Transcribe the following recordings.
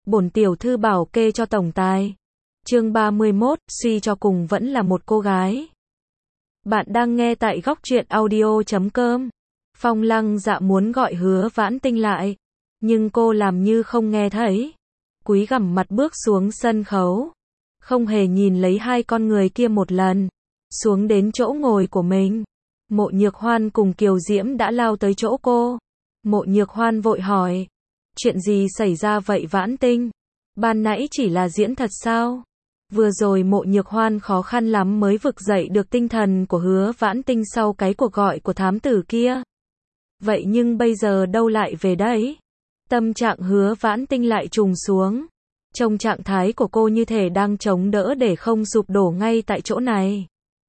bổn tiểu thư bảo kê cho tổng tài. Chương 31, suy cho cùng vẫn là một cô gái. Bạn đang nghe tại góc truyện audio.com. Phong Lăng Dạ muốn gọi Hứa Vãn Tinh lại, nhưng cô làm như không nghe thấy. Cúi gằm mặt bước xuống sân khấu, không hề nhìn lấy hai con người kia một lần, xuống đến chỗ ngồi của mình. Mộ Nhược Hoan cùng Kiều Diễm đã lao tới chỗ cô. Mộ Nhược Hoan vội hỏi, chuyện gì xảy ra vậy Vãn Tinh? Ban nãy chỉ là diễn thật sao? Vừa rồi Mộ Nhược Hoan khó khăn lắm mới vực dậy được tinh thần của Hứa Vãn Tinh sau cái cuộc gọi của thám tử kia. Vậy nhưng bây giờ đâu lại về đấy? Tâm trạng Hứa Vãn Tinh lại trùng xuống. Trong trạng thái của cô như thể đang chống đỡ để không sụp đổ ngay tại chỗ này.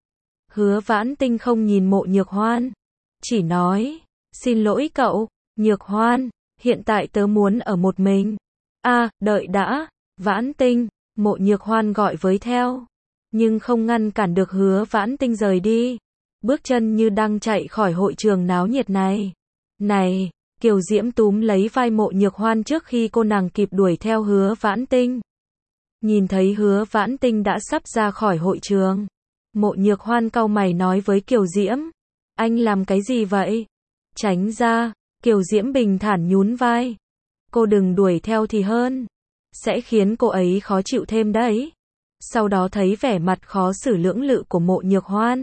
Hứa Vãn Tinh không nhìn Mộ Nhược Hoan, chỉ nói, xin lỗi cậu, Nhược Hoan, hiện tại tớ muốn ở một mình. Đợi đã, Vãn Tinh, Mộ Nhược Hoan gọi với theo, nhưng không ngăn cản được Hứa Vãn Tinh rời đi. Bước chân như đang chạy khỏi hội trường náo nhiệt này. Này, Kiều Diễm túm lấy vai Mộ Nhược Hoan trước khi cô nàng kịp đuổi theo Hứa Vãn Tinh. Nhìn thấy Hứa Vãn Tinh đã sắp ra khỏi hội trường, Mộ Nhược Hoan cau mày nói với Kiều Diễm, anh làm cái gì vậy? Tránh ra. Kiều Diễm bình thản nhún vai. Cô đừng đuổi theo thì hơn, sẽ khiến cô ấy khó chịu thêm đấy. Sau đó thấy vẻ mặt khó xử lưỡng lự của Mộ Nhược Hoan,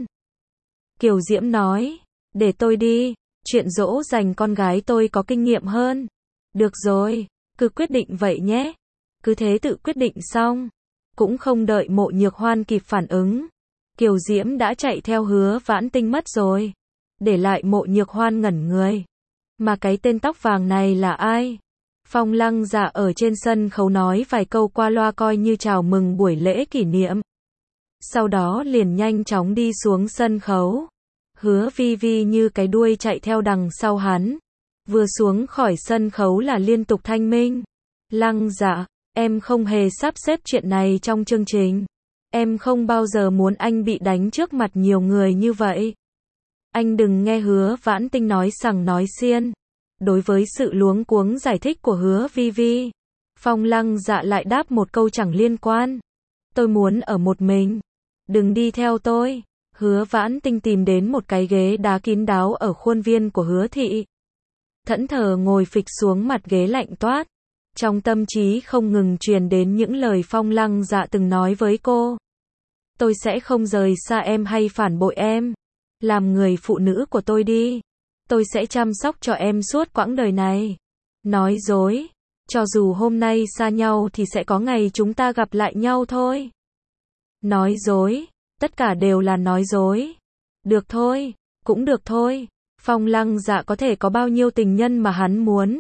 Kiều Diễm nói, để tôi đi, chuyện dỗ dành con gái tôi có kinh nghiệm hơn. Được rồi, cứ quyết định vậy nhé. Cứ thế tự quyết định xong. Cũng không đợi Mộ Nhược Hoan kịp phản ứng, Kiều Diễm đã chạy theo Hứa Vãn Tinh mất rồi, để lại Mộ Nhược Hoan ngẩn người. Mà cái tên tóc vàng này là ai? Phong Lăng Dạ ở trên sân khấu nói vài câu qua loa coi như chào mừng buổi lễ kỷ niệm. Sau đó liền nhanh chóng đi xuống sân khấu. Hứa Vi Vi như cái đuôi chạy theo đằng sau hắn. Vừa xuống khỏi sân khấu là liên tục thanh minh. Lăng Dạ, em không hề sắp xếp chuyện này trong chương trình. Em không bao giờ muốn anh bị đánh trước mặt nhiều người như vậy. Anh đừng nghe Hứa Vãn Tinh nói sằng nói xiên. Đối với sự luống cuống giải thích của Hứa Vi Vi, Phong Lăng Dạ lại đáp một câu chẳng liên quan. Tôi muốn ở một mình. Đừng đi theo tôi. Hứa Vãn Tinh tìm đến một cái ghế đá kín đáo ở khuôn viên của Hứa thị. Thẫn thờ ngồi phịch xuống mặt ghế lạnh toát. Trong tâm trí không ngừng truyền đến những lời Phong Lăng Dạ từng nói với cô. Tôi sẽ không rời xa em hay phản bội em. Làm người phụ nữ của tôi đi. Tôi sẽ chăm sóc cho em suốt quãng đời này. Nói dối. Cho dù hôm nay xa nhau thì sẽ có ngày chúng ta gặp lại nhau thôi. Nói dối. Tất cả đều là nói dối. Được thôi. Cũng được thôi. Phong Lăng Dạ có thể có bao nhiêu tình nhân mà hắn muốn.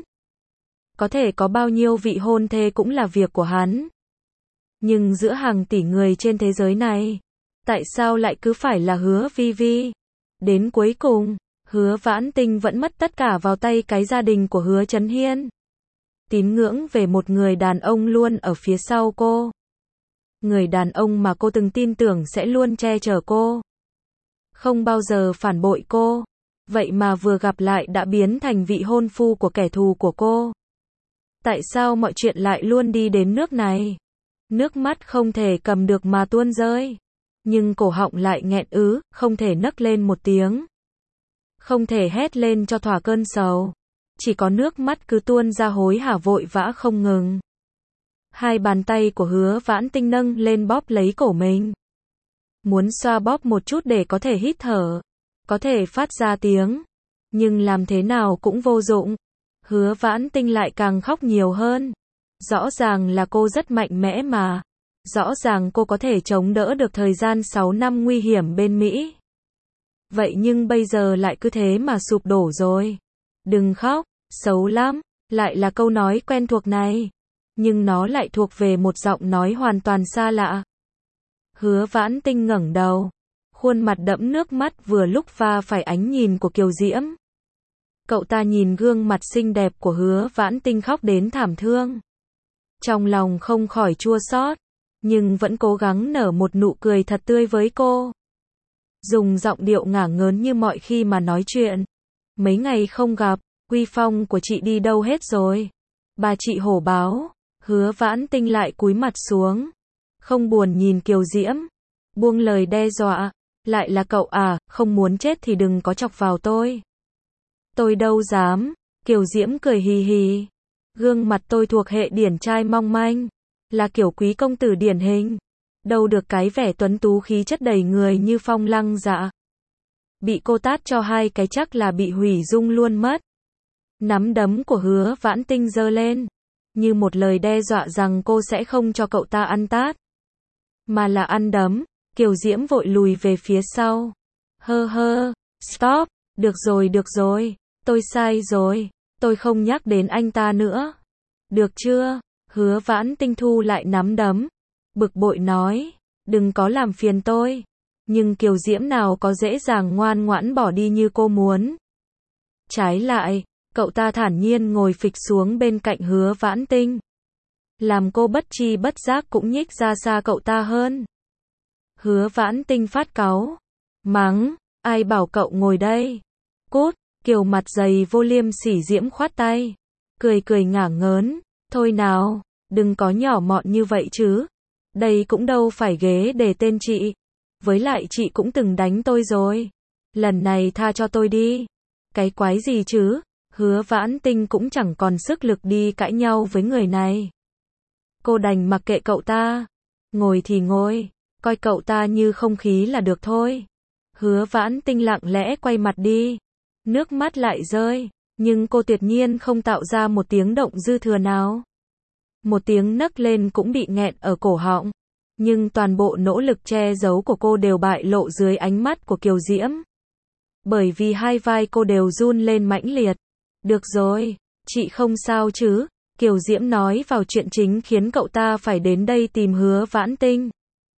Có thể có bao nhiêu vị hôn thê cũng là việc của hắn. Nhưng giữa hàng tỷ người trên thế giới này, tại sao lại cứ phải là Hứa Vi Vi? Đến cuối cùng, Hứa Vãn Tinh vẫn mất tất cả vào tay cái gia đình của Hứa Chấn Hiên. Tín ngưỡng về một người đàn ông luôn ở phía sau cô. Người đàn ông mà cô từng tin tưởng sẽ luôn che chở cô. Không bao giờ phản bội cô. Vậy mà vừa gặp lại đã biến thành vị hôn phu của kẻ thù của cô. Tại sao mọi chuyện lại luôn đi đến nước này? Nước mắt không thể cầm được mà tuôn rơi. Nhưng cổ họng lại nghẹn ứ, không thể nấc lên một tiếng. Không thể hét lên cho thỏa cơn sầu. Chỉ có nước mắt cứ tuôn ra hối hả vội vã không ngừng. Hai bàn tay của Hứa Vãn Tinh nâng lên bóp lấy cổ mình. Muốn xoa bóp một chút để có thể hít thở. Có thể phát ra tiếng. Nhưng làm thế nào cũng vô dụng. Hứa Vãn Tinh lại càng khóc nhiều hơn. Rõ ràng là cô rất mạnh mẽ mà. Rõ ràng cô có thể chống đỡ được thời gian 6 năm nguy hiểm bên Mỹ. Vậy nhưng bây giờ lại cứ thế mà sụp đổ rồi. Đừng khóc, xấu lắm. Lại là câu nói quen thuộc này. Nhưng nó lại thuộc về một giọng nói hoàn toàn xa lạ. Hứa Vãn Tinh ngẩng đầu. Khuôn mặt đẫm nước mắt vừa lúc va phải ánh nhìn của Kiều Diễm. Cậu ta nhìn gương mặt xinh đẹp của Hứa Vãn Tinh khóc đến thảm thương. Trong lòng không khỏi chua xót, nhưng vẫn cố gắng nở một nụ cười thật tươi với cô. Dùng giọng điệu ngả ngớn như mọi khi mà nói chuyện. Mấy ngày không gặp, uy phong của chị đi đâu hết rồi? Bà chị hổ báo. Hứa Vãn Tinh lại cúi mặt xuống, không buồn nhìn Kiều Diễm, buông lời đe dọa, lại là cậu à, không muốn chết thì đừng có chọc vào tôi. Tôi đâu dám, Kiều Diễm cười hì hì, gương mặt tôi thuộc hệ điển trai mong manh, là kiểu quý công tử điển hình, đâu được cái vẻ tuấn tú khí chất đầy người như Phong Lăng Dạ. Bị cô tát cho 2 cái chắc là bị hủy dung luôn mất. Nắm đấm của Hứa Vãn Tinh giơ lên, như một lời đe dọa rằng cô sẽ không cho cậu ta ăn tát, mà là ăn đấm. Kiều Diễm vội lùi về phía sau. Stop, được rồi, tôi sai rồi, tôi không nhắc đến anh ta nữa. Được chưa? Hứa Vãn Tinh thu lại nắm đấm, bực bội nói, đừng có làm phiền tôi. Nhưng Kiều Diễm nào có dễ dàng ngoan ngoãn bỏ đi như cô muốn. Trái lại, cậu ta thản nhiên ngồi phịch xuống bên cạnh Hứa Vãn Tinh, làm cô bất tri bất giác cũng nhích ra xa cậu ta hơn. Hứa Vãn Tinh phát cáu, mắng, ai bảo cậu ngồi đây? Cút. Kiều mặt dày vô liêm sỉ Diễm khoát tay, cười ngả ngớn, thôi nào, đừng có nhỏ mọn như vậy chứ. Đây cũng đâu phải ghế để tên chị. Với lại chị cũng từng đánh tôi rồi. Lần này tha cho tôi đi. Cái quái gì chứ? Hứa Vãn Tinh cũng chẳng còn sức lực đi cãi nhau với người này. Cô đành mặc kệ cậu ta. Ngồi thì ngồi, coi cậu ta như không khí là được thôi. Hứa Vãn Tinh lặng lẽ quay mặt đi. Nước mắt lại rơi, nhưng cô tuyệt nhiên không tạo ra một tiếng động dư thừa nào. Một tiếng nấc lên cũng bị nghẹn ở cổ họng. Nhưng toàn bộ nỗ lực che giấu của cô đều bại lộ dưới ánh mắt của Kiều Diễm. Bởi vì 2 vai cô đều run lên mãnh liệt. Được rồi, chị không sao chứ? Kiều Diễm nói vào chuyện chính khiến cậu ta phải đến đây tìm Hứa Vãn Tinh.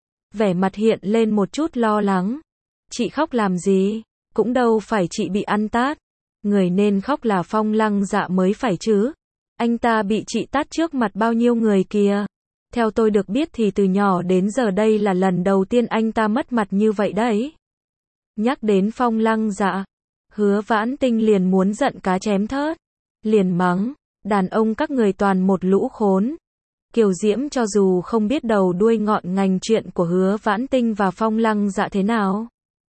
Vẻ mặt hiện lên một chút lo lắng. Chị khóc làm gì? Cũng đâu phải chị bị ăn tát. Người nên khóc là Phong Lăng Dạ mới phải chứ. Anh ta bị chị tát trước mặt bao nhiêu người kìa. Theo tôi được biết thì từ nhỏ đến giờ đây là lần đầu tiên anh ta mất mặt như vậy đấy. Nhắc đến Phong Lăng Dạ, Hứa Vãn Tinh liền muốn giận cá chém thớt. Liền mắng, đàn ông các người toàn một lũ khốn. Kiều Diễm cho dù không biết đầu đuôi ngọn ngành chuyện của Hứa Vãn Tinh và Phong Lăng Dạ thế nào,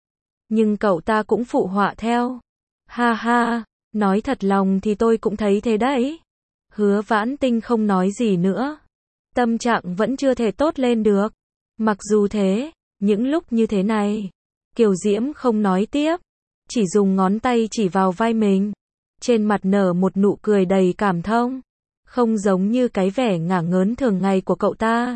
nhưng cậu ta cũng phụ họa theo. Ha ha, nói thật lòng thì tôi cũng thấy thế đấy. Hứa Vãn Tinh không nói gì nữa. Tâm trạng vẫn chưa thể tốt lên được. Mặc dù thế, những lúc như thế này, Kiều Diễm không nói tiếp, chỉ dùng ngón tay chỉ vào vai mình. Trên mặt nở một nụ cười đầy cảm thông, không giống như cái vẻ ngả ngớn thường ngày của cậu ta.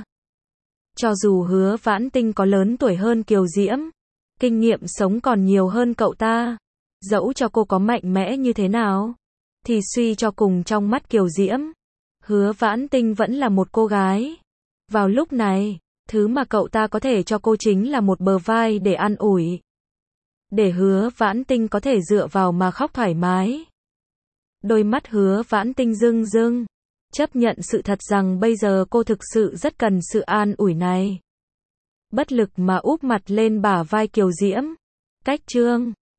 Cho dù Hứa Vãn Tinh có lớn tuổi hơn Kiều Diễm, kinh nghiệm sống còn nhiều hơn cậu ta, dẫu cho cô có mạnh mẽ như thế nào, thì suy cho cùng trong mắt Kiều Diễm, Hứa Vãn Tinh vẫn là một cô gái. Vào lúc này, thứ mà cậu ta có thể cho cô chính là một bờ vai để an ủi, để Hứa Vãn Tinh có thể dựa vào mà khóc thoải mái. Đôi mắt Hứa Vãn Tinh rưng rưng, chấp nhận sự thật rằng bây giờ cô thực sự rất cần sự an ủi này. Bất lực mà úp mặt lên bả vai Kiều Diễm. Cách chương